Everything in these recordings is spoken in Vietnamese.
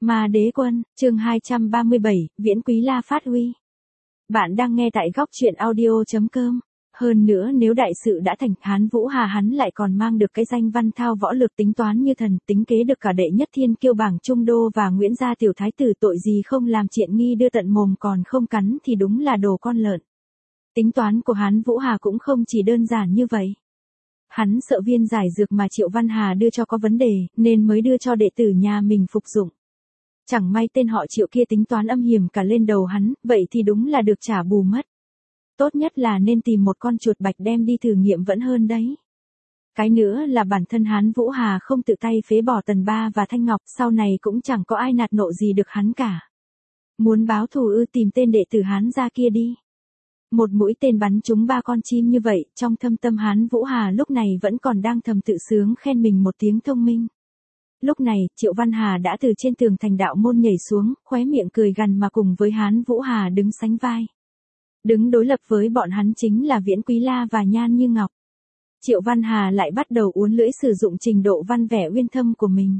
Ma Đế Quân, chương 237, Viễn Quý La phát huy. Bạn đang nghe tại góc truyện audio.com. Hơn nữa nếu đại sự đã thành, Hán Vũ Hà hắn lại còn mang được cái danh văn thao võ lược tính toán như thần, tính kế được cả đệ nhất thiên kiêu bảng Trung Đô và Nguyễn gia tiểu thái tử, tội gì không làm triện nghi đưa tận mồm còn không cắn thì đúng là đồ con lợn. Tính toán của Hán Vũ Hà cũng không chỉ đơn giản như vậy. Hắn sợ viên giải dược mà Triệu Văn Hà đưa cho có vấn đề, nên mới đưa cho đệ tử nhà mình phục dụng. Chẳng may tên họ Triệu kia tính toán âm hiểm cả lên đầu hắn, vậy thì đúng là được trả bù mất. Tốt nhất là nên tìm một con chuột bạch đem đi thử nghiệm vẫn hơn đấy. Cái nữa là bản thân Hán Vũ Hà không tự tay phế bỏ Tần Ba và Thanh Ngọc, sau này cũng chẳng có ai nạt nộ gì được hắn cả. Muốn báo thù tìm tên đệ tử Hán gia kia đi. Một mũi tên bắn trúng 3 con chim như vậy, trong thâm tâm Hán Vũ Hà lúc này vẫn còn đang thầm tự sướng khen mình một tiếng thông minh. Lúc này, Triệu Văn Hà đã từ trên tường thành đạo môn nhảy xuống, khóe miệng cười gằn mà cùng với Hán Vũ Hà đứng sánh vai. Đứng đối lập với bọn hắn chính là Viễn Quý La và Nhan Như Ngọc. Triệu Văn Hà lại bắt đầu uốn lưỡi sử dụng trình độ văn vẻ uyên thâm của mình.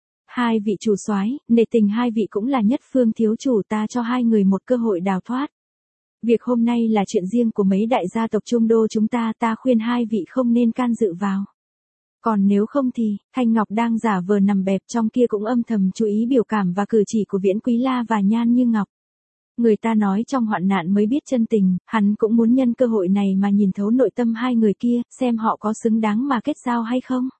Hai vị chủ soái, nể tình hai vị cũng là nhất phương thiếu chủ, ta cho hai người một cơ hội đào thoát. Việc hôm nay là chuyện riêng của mấy đại gia tộc Trung Đô chúng ta, ta khuyên hai vị không nên can dự vào. Còn nếu không thì, Thanh Ngọc đang giả vờ nằm bẹp trong kia cũng âm thầm chú ý biểu cảm và cử chỉ của Viễn Quý La và Nhan Như Ngọc. Người ta nói trong hoạn nạn mới biết chân tình, hắn cũng muốn nhân cơ hội này mà nhìn thấu nội tâm hai người kia, xem họ có xứng đáng mà kết giao hay không.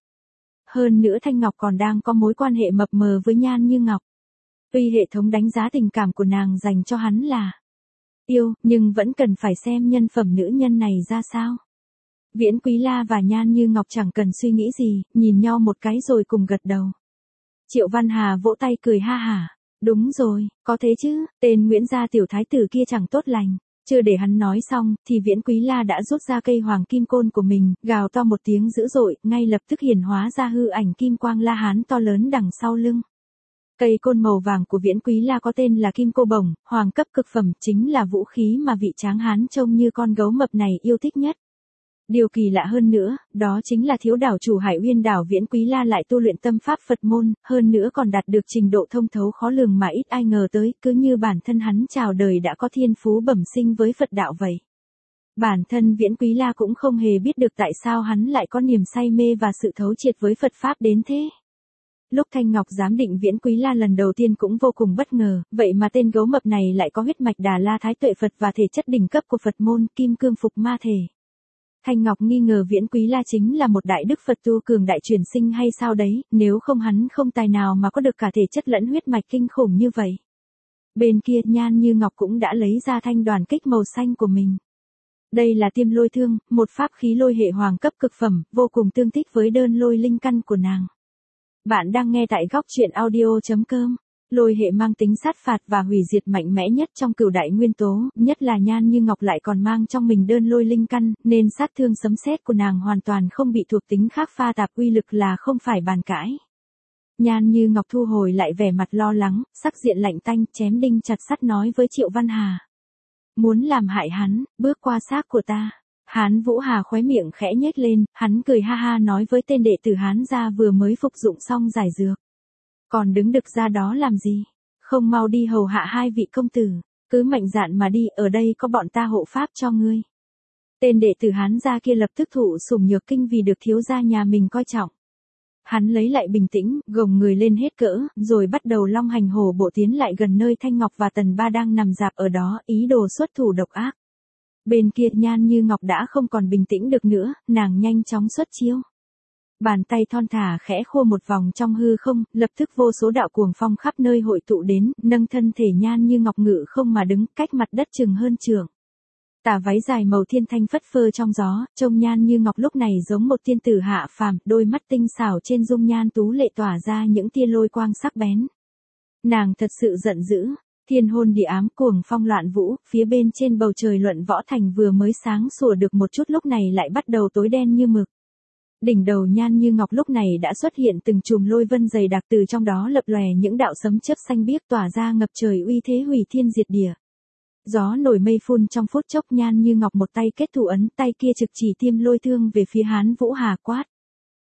Hơn nữa Thanh Ngọc còn đang có mối quan hệ mập mờ với Nhan Như Ngọc. Tuy hệ thống đánh giá tình cảm của nàng dành cho hắn là yêu, nhưng vẫn cần phải xem nhân phẩm nữ nhân này ra sao. Viễn Quý La và Nhan Như Ngọc chẳng cần suy nghĩ gì, nhìn nhau một cái rồi cùng gật đầu. Triệu Văn Hà vỗ tay cười ha hả. Đúng rồi, có thế chứ, tên Nguyễn gia tiểu thái tử kia chẳng tốt lành. Chưa để hắn nói xong, thì Viễn Quý La đã rút ra cây hoàng kim côn của mình, gào to một tiếng dữ dội, ngay lập tức hiển hóa ra hư ảnh kim quang La Hán to lớn đằng sau lưng. Cây côn màu vàng của Viễn Quý La có tên là Kim Cô Bổng, hoàng cấp cực phẩm, chính là vũ khí mà vị tráng hán trông như con gấu mập này yêu thích nhất. Điều kỳ lạ hơn nữa, đó chính là thiếu đảo chủ Hải Uyên đảo Viễn Quý La lại tu luyện tâm pháp Phật môn, hơn nữa còn đạt được trình độ thông thấu khó lường mà ít ai ngờ tới, cứ như bản thân hắn chào đời đã có thiên phú bẩm sinh với Phật đạo vậy. Bản thân Viễn Quý La cũng không hề biết được tại sao hắn lại có niềm say mê và sự thấu triệt với Phật pháp đến thế. Lúc Thanh Ngọc giám định Viễn Quý La lần đầu tiên cũng vô cùng bất ngờ, vậy mà tên gấu mập này lại có huyết mạch Đà La Thái Tuệ Phật và thể chất đỉnh cấp của Phật môn Kim Cương Phục Ma Thể. Thanh Ngọc nghi ngờ Viễn Quý La chính là một đại đức Phật tu cường đại truyền sinh hay sao đấy, nếu không hắn không tài nào mà có được cả thể chất lẫn huyết mạch kinh khủng như vậy. Bên kia Nhan Như Ngọc cũng đã lấy ra thanh đoàn kích màu xanh của mình. Đây là Tiêm Lôi Thương, một pháp khí lôi hệ hoàng cấp cực phẩm, vô cùng tương thích với đơn lôi linh căn của nàng. Bạn đang nghe tại góc truyện audio.com. Lôi hệ mang tính sát phạt và hủy diệt mạnh mẽ nhất trong cửu đại nguyên tố, nhất là Nhan Như Ngọc lại còn mang trong mình đơn lôi linh căn, nên sát thương sấm sét của nàng hoàn toàn không bị thuộc tính khác pha tạp, uy lực là không phải bàn cãi. Nhan Như Ngọc thu hồi lại vẻ mặt lo lắng, sắc diện lạnh tanh, chém đinh chặt sắt nói với Triệu Văn Hà. Muốn làm hại hắn, bước qua xác của ta. Hán Vũ Hà khóe miệng khẽ nhếch lên, hắn cười ha ha nói với tên đệ tử Hán gia vừa mới phục dụng xong giải dược. Còn đứng đực ra đó làm gì? Không mau đi hầu hạ hai vị công tử, cứ mạnh dạn mà đi, ở đây có bọn ta hộ pháp cho ngươi. Tên đệ tử Hán gia kia lập tức thụ sủng nhược kinh vì được thiếu gia nhà mình coi trọng. Hắn lấy lại bình tĩnh, gồng người lên hết cỡ, rồi bắt đầu long hành hổ bộ tiến lại gần nơi Thanh Ngọc và Tần Ba đang nằm rạp ở đó, ý đồ xuất thủ độc ác. Bên kia Nhan Như Ngọc đã không còn bình tĩnh được nữa, nàng nhanh chóng xuất chiêu. Bàn tay thon thả khẽ khua một vòng trong hư không, lập tức vô số đạo cuồng phong khắp nơi hội tụ đến, nâng thân thể Nhan Như Ngọc ngự không mà đứng cách mặt đất chừng hơn trượng. Tà váy dài màu thiên thanh phất phơ trong gió, trông Nhan Như Ngọc lúc này giống một tiên tử hạ phàm, đôi mắt tinh xảo trên dung nhan tú lệ tỏa ra những tia lôi quang sắc bén. Nàng thật sự giận dữ. Thiên hôn địa ám, cuồng phong loạn vũ, phía bên trên bầu trời Luận Võ Thành vừa mới sáng sủa được một chút lúc này lại bắt đầu tối đen như mực. Đỉnh đầu Nhan Như Ngọc lúc này đã xuất hiện từng chùm lôi vân dày đặc, từ trong đó lập lòe những đạo sấm chớp xanh biếc tỏa ra ngập trời uy thế hủy thiên diệt địa. Gió nổi mây phun trong phút chốc, Nhan Như Ngọc một tay kết thủ ấn, tay kia trực chỉ Tiêm Lôi Thương về phía Hán Vũ Hà quát.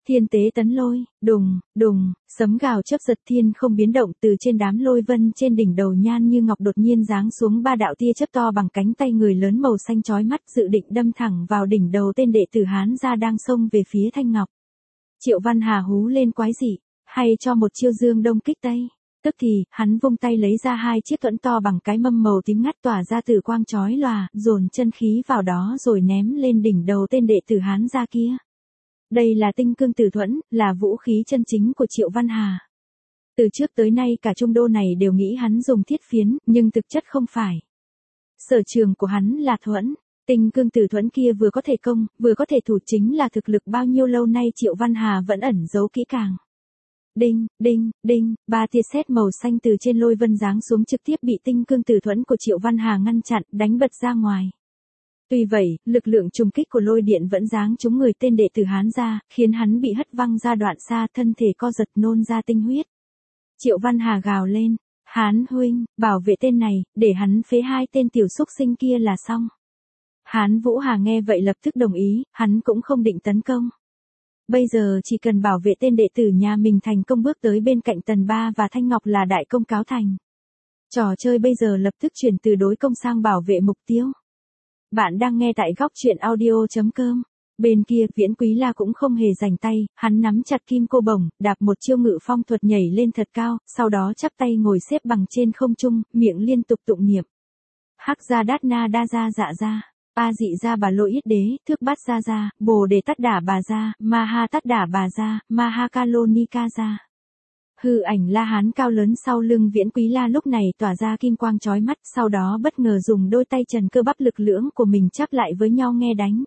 Thiên tế tấn lôi, đùng, đùng, sấm gào chớp giật thiên không biến động, từ trên đám lôi vân trên đỉnh đầu Nhan Như Ngọc đột nhiên giáng xuống ba đạo tia chớp to bằng cánh tay người lớn màu xanh chói mắt, dự định đâm thẳng vào đỉnh đầu tên đệ tử Hán gia đang xông về phía Thanh Ngọc. Triệu Văn Hà hú lên quái dị, hay cho một chiêu dương đông kích tây. Tức thì, hắn vung tay lấy ra hai chiếc thuẫn to bằng cái mâm màu tím ngắt tỏa ra tử quang chói lòa, dồn chân khí vào đó rồi ném lên đỉnh đầu tên đệ tử Hán gia kia. Đây là tinh cương tử thuẫn, là vũ khí chân chính của Triệu Văn Hà. Từ trước tới nay cả trung đô này đều nghĩ hắn dùng thiết phiến, nhưng thực chất không phải. Sở trường của hắn là thuẫn. Tinh cương tử thuẫn kia vừa có thể công, vừa có thể thủ, chính là thực lực bao nhiêu lâu nay Triệu Văn Hà vẫn ẩn giấu kỹ càng. Đinh, đinh, đinh, ba tia sét màu xanh từ trên lôi vân giáng xuống trực tiếp bị tinh cương tử thuẫn của Triệu Văn Hà ngăn chặn, đánh bật ra ngoài. Tuy vậy, lực lượng trùng kích của lôi điện vẫn giáng trúng người tên đệ tử Hán gia, khiến hắn bị hất văng ra đoạn xa, thân thể co giật nôn ra tinh huyết. Triệu Văn Hà gào lên, Hán huynh, bảo vệ tên này, để hắn phế hai tên tiểu xúc sinh kia là xong. Hán Vũ Hà nghe vậy lập tức đồng ý, hắn cũng không định tấn công. Bây giờ chỉ cần bảo vệ tên đệ tử nhà mình thành công bước tới bên cạnh Tần Ba và Thanh Ngọc là đại công cáo thành. Trò chơi bây giờ lập tức chuyển từ đối công sang bảo vệ mục tiêu. Bạn đang nghe tại góc truyện audio.com. Bên kia Viễn Quý La cũng không hề rảnh tay, hắn nắm chặt kim cô bổng, đạp một chiêu ngự phong thuật nhảy lên thật cao, sau đó chắp tay ngồi xếp bằng trên không trung, miệng liên tục tụng niệm. Hắc gia đát na đa gia dạ gia, A dị gia bà lô yết đế, thước bát gia gia, bồ đề tát đả bà gia, ma ha tát đả bà gia, ma ha ca lô ni ca gia. Hư ảnh La Hán cao lớn sau lưng Viễn Quý La lúc này tỏa ra kim quang chói mắt, sau đó bất ngờ dùng đôi tay trần cơ bắp lực lưỡng của mình chắp lại với nhau nghe đánh.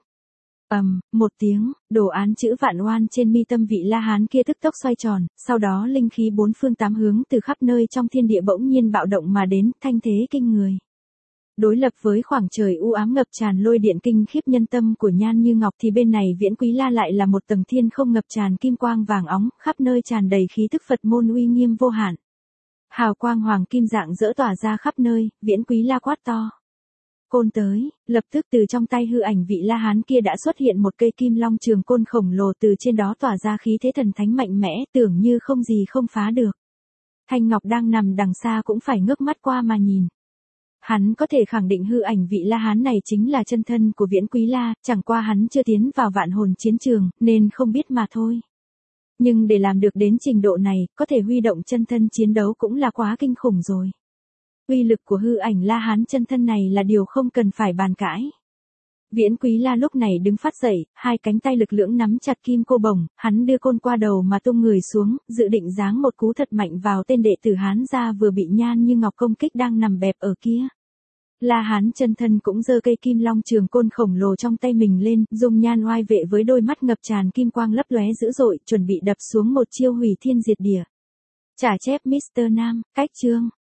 Một tiếng, đồ án chữ vạn oan trên mi tâm vị La Hán kia tức tốc xoay tròn, sau đó linh khí bốn phương tám hướng từ khắp nơi trong thiên địa bỗng nhiên bạo động mà đến, thanh thế kinh người. Đối lập với khoảng trời u ám ngập tràn lôi điện kinh khiếp nhân tâm của Nhan Như Ngọc thì bên này Viễn Quý La lại là một tầng thiên không ngập tràn kim quang vàng óng, khắp nơi tràn đầy khí tức Phật môn uy nghiêm vô hạn. Hào quang hoàng kim dạng dỡ tỏa ra khắp nơi, Viễn Quý La quát to. Côn tới, lập tức từ trong tay hư ảnh vị La Hán kia đã xuất hiện một cây kim long trường côn khổng lồ, từ trên đó tỏa ra khí thế thần thánh mạnh mẽ, tưởng như không gì không phá được. Thanh Ngọc đang nằm đằng xa cũng phải ngước mắt qua mà nhìn. Hắn có thể khẳng định hư ảnh vị La Hán này chính là chân thân của Viễn Quý La, chẳng qua hắn chưa tiến vào vạn hồn chiến trường, nên không biết mà thôi. Nhưng để làm được đến trình độ này, có thể huy động chân thân chiến đấu cũng là quá kinh khủng rồi. Uy lực của hư ảnh La Hán chân thân này là điều không cần phải bàn cãi. Viễn Quý La lúc này đứng phát dậy, hai cánh tay lực lưỡng nắm chặt kim cô bổng, hắn đưa côn qua đầu mà tung người xuống, dự định giáng một cú thật mạnh vào tên đệ tử Hán gia vừa bị Nhan Như Ngọc công kích đang nằm bẹp ở kia. La Hán chân thân cũng giơ cây kim long trường côn khổng lồ trong tay mình lên, dùng nhan oai vệ với đôi mắt ngập tràn kim quang lấp lóe dữ dội, chuẩn bị đập xuống một chiêu hủy thiên diệt địa. Trả chép Mr. Nam, cách chương.